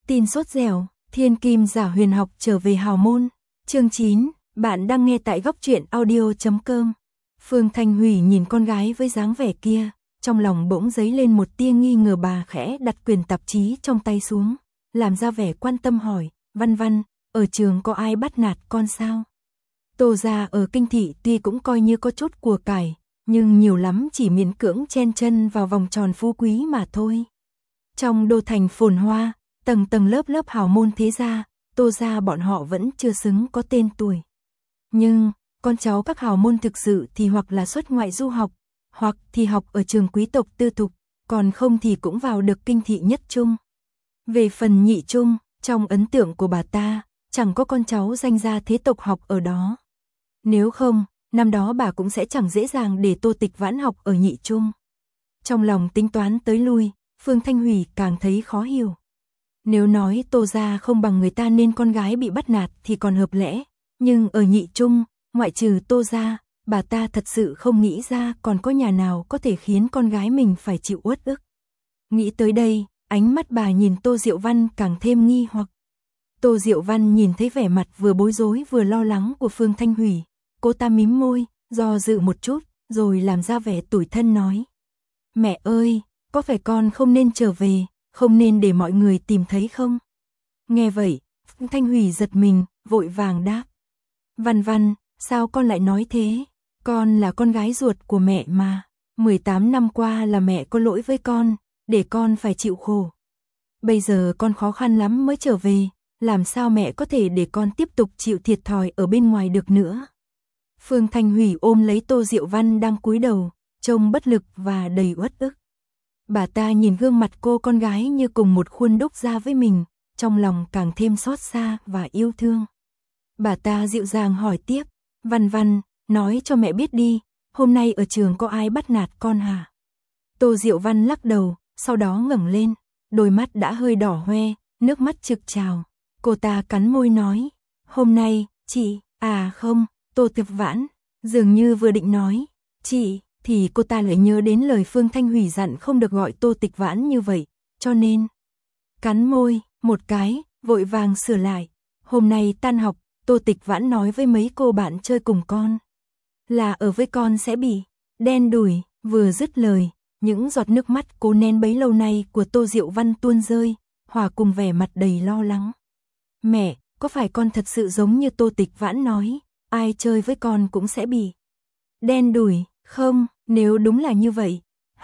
Tin sốt dẻo, thiên kim giả huyền học trở về hào môn. Chương 9, bạn đang nghe tại góc truyện audio.com. Phương Thanh Hủy nhìn con gái với dáng vẻ kia, trong lòng bỗng dấy lên một tia nghi ngờ. Bà khẽ đặt quyển tạp chí trong tay xuống, làm ra vẻ quan tâm hỏi, Văn Văn, ở trường có ai bắt nạt con sao? Tô gia ở kinh thị tuy cũng coi như có chút của cải, nhưng nhiều lắm chỉ miễn cưỡng chen chân vào vòng tròn phú quý mà thôi. Trong đô thành phồn hoa, tầng tầng lớp lớp hào môn thế gia, Tô gia bọn họ vẫn chưa xứng có tên tuổi. Nhưng, con cháu các hào môn thực sự thì hoặc là xuất ngoại du học, hoặc thì học ở trường quý tộc tư thục, còn không thì cũng vào được kinh thị nhất trung. Về phần nhị trung, trong ấn tượng của bà ta, chẳng có con cháu danh gia thế tộc học ở đó. Nếu không, năm đó bà cũng sẽ chẳng dễ dàng để Tô Tịch Vãn học ở nhị trung. Trong lòng tính toán tới lui, Phương Thanh Hủy càng thấy khó hiểu. Nếu nói Tô gia không bằng người ta nên con gái bị bắt nạt thì còn hợp lẽ, nhưng ở nhị trung, ngoại trừ Tô gia, bà ta thật sự không nghĩ ra còn có nhà nào có thể khiến con gái mình phải chịu uất ức. Nghĩ tới đây, ánh mắt bà nhìn Tô Diệu Văn càng thêm nghi hoặc. Tô Diệu Văn nhìn thấy vẻ mặt vừa bối rối vừa lo lắng của Phương Thanh Hủy, cô ta mím môi, do dự một chút, rồi làm ra vẻ tủi thân nói. Mẹ ơi, có phải con không nên trở về, không nên để mọi người tìm thấy không? Nghe vậy, Phương Thanh Hủy giật mình, vội vàng đáp. Văn Văn, sao con lại nói thế? Con là con gái ruột của mẹ mà. 18 năm qua là mẹ có lỗi với con, để con phải chịu khổ. Bây giờ con khó khăn lắm mới trở về, làm sao mẹ có thể để con tiếp tục chịu thiệt thòi ở bên ngoài được nữa? Phương Thanh Hủy ôm lấy Tô Diệu Văn đang cúi đầu, trông bất lực và đầy uất ức. Bà ta nhìn gương mặt cô con gái như cùng một khuôn đúc ra với mình, trong lòng càng thêm xót xa và yêu thương. Bà ta dịu dàng hỏi tiếp, Văn Văn, nói cho mẹ biết đi, hôm nay ở trường có ai bắt nạt con hả? Tô Diệu Văn lắc đầu, sau đó ngẩng lên, đôi mắt đã hơi đỏ hoe, nước mắt trực trào. Cô ta cắn môi nói, hôm nay, chị, không, Tô Tiệp Vãn, dường như vừa định nói, chị, thì cô ta lại nhớ đến lời Phương Thanh Hủy dặn không được gọi Tô Tịch Vãn như vậy, cho nên cắn môi, một cái, vội vàng sửa lại. Hôm nay tan học, Tô Tịch Vãn nói với mấy cô bạn chơi cùng con, là ở với con sẽ bị đen đủi. Vừa dứt lời, những giọt nước mắt cố nén bấy lâu nay của Tô Diệu Văn tuôn rơi, hòa cùng vẻ mặt đầy lo lắng. Mẹ, có phải con thật sự giống như Tô Tịch Vãn nói, ai chơi với con cũng sẽ bị đen đủi? Không, nếu đúng là như vậy,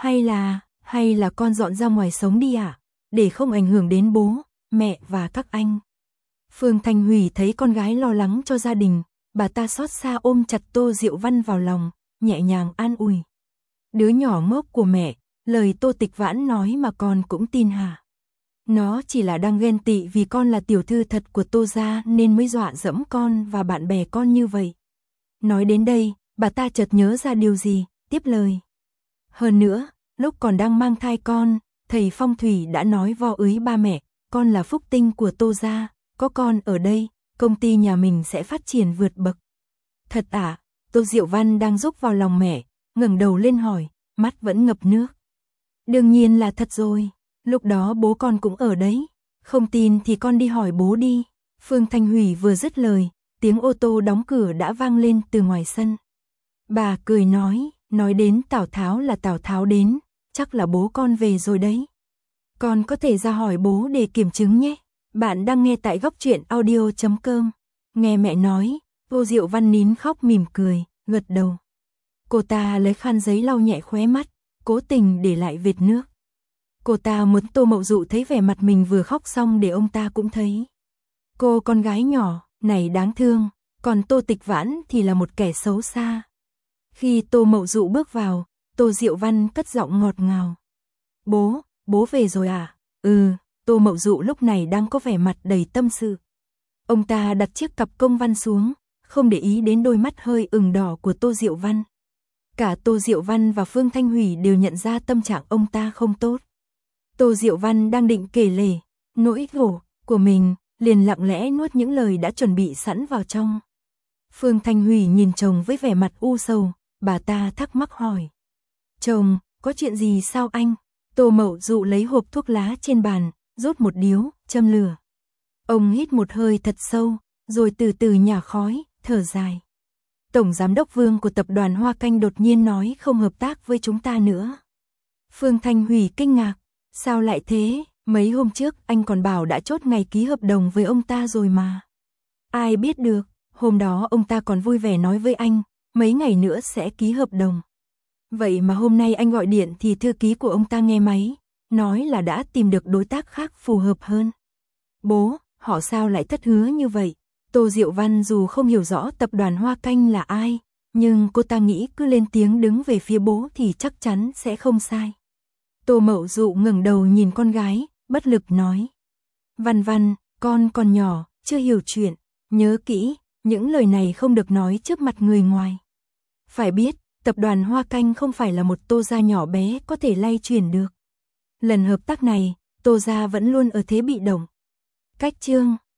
hay là con dọn ra ngoài sống đi ạ, để không ảnh hưởng đến bố, mẹ và các anh. Phương Thanh Hủy thấy con gái lo lắng cho gia đình, bà ta xót xa ôm chặt Tô Diệu Văn vào lòng, nhẹ nhàng an ủi. Đứa nhỏ ngốc của mẹ, lời Tô Tịch Vãn nói mà con cũng tin hả? Nó chỉ là đang ghen tị vì con là tiểu thư thật của Tô gia nên mới dọa dẫm con và bạn bè con như vậy. Nói đến đây, bà ta chợt nhớ ra điều gì, tiếp lời. Hơn nữa, lúc còn đang mang thai con, thầy phong thủy đã nói vo ới ba mẹ, con là phúc tinh của Tô gia, có con ở đây, công ty nhà mình sẽ phát triển vượt bậc. Thật ạ? Tô Diệu Văn đang rúc vào lòng mẹ, ngẩng đầu lên hỏi, mắt vẫn ngập nước. Đương nhiên là thật rồi, lúc đó bố con cũng ở đấy, không tin thì con đi hỏi bố đi. Phương Thanh Hủy vừa dứt lời, tiếng ô tô đóng cửa đã vang lên từ ngoài sân. Bà cười nói đến Tào Tháo là Tào Tháo đến, chắc là bố con về rồi đấy. Con có thể ra hỏi bố để kiểm chứng nhé. Bạn đang nghe tại góc truyện audio.com. Nghe mẹ nói, Tô Diệu Văn nín khóc mỉm cười, gật đầu. Cô ta lấy khăn giấy lau nhẹ khóe mắt, cố tình để lại vệt nước. Cô ta muốn Tô Mậu Dụ thấy vẻ mặt mình vừa khóc xong để ông ta cũng thấy. Cô con gái nhỏ, này đáng thương, còn Tô Tịch Vãn thì là một kẻ xấu xa. Khi Tô Mậu Dụ bước vào, Tô Diệu Văn cất giọng ngọt ngào. Bố về rồi à? Tô Mậu Dụ lúc này đang có vẻ mặt đầy tâm sự. Ông ta đặt chiếc cặp công văn xuống, không để ý đến đôi mắt hơi ửng đỏ của Tô Diệu Văn. Cả Tô Diệu Văn và Phương Thanh Hủy đều nhận ra tâm trạng ông ta không tốt. Tô Diệu Văn đang định kể lể nỗi khổ của mình, liền lặng lẽ nuốt những lời đã chuẩn bị sẵn vào trong. Phương Thanh Hủy nhìn chồng với vẻ mặt u sầu, bà ta thắc mắc hỏi. Chồng, có chuyện gì sao anh? Tô Mậu Dụ lấy hộp thuốc lá trên bàn, rút một điếu, châm lửa. Ông hít một hơi thật sâu, rồi từ từ nhả khói, thở dài. Tổng giám đốc Vương của tập đoàn Hoa Canh đột nhiên nói không hợp tác với chúng ta nữa. Phương Thanh Hủy kinh ngạc, sao lại thế, mấy hôm trước anh còn bảo đã chốt ngày ký hợp đồng với ông ta rồi mà. Ai biết được, hôm đó ông ta còn vui vẻ nói với anh, mấy ngày nữa sẽ ký hợp đồng. Vậy mà hôm nay anh gọi điện thì thư ký của ông ta nghe máy, nói là đã tìm được đối tác khác phù hợp hơn. Bố, họ sao lại thất hứa như vậy? Tô Diệu Văn dù không hiểu rõ tập đoàn Hoa Canh là ai, nhưng cô ta nghĩ cứ lên tiếng đứng về phía bố thì chắc chắn sẽ không sai. Tô Mậu Dụ ngẩng đầu nhìn con gái, bất lực nói. Văn Văn, con còn nhỏ, chưa hiểu chuyện, nhớ kỹ, những lời này không được nói trước mặt người ngoài. Phải biết, tập đoàn Hoa Canh không phải là một Tô gia nhỏ bé có thể lay chuyển được. Lần hợp tác này, Tô gia vẫn luôn ở thế bị động. Cách chương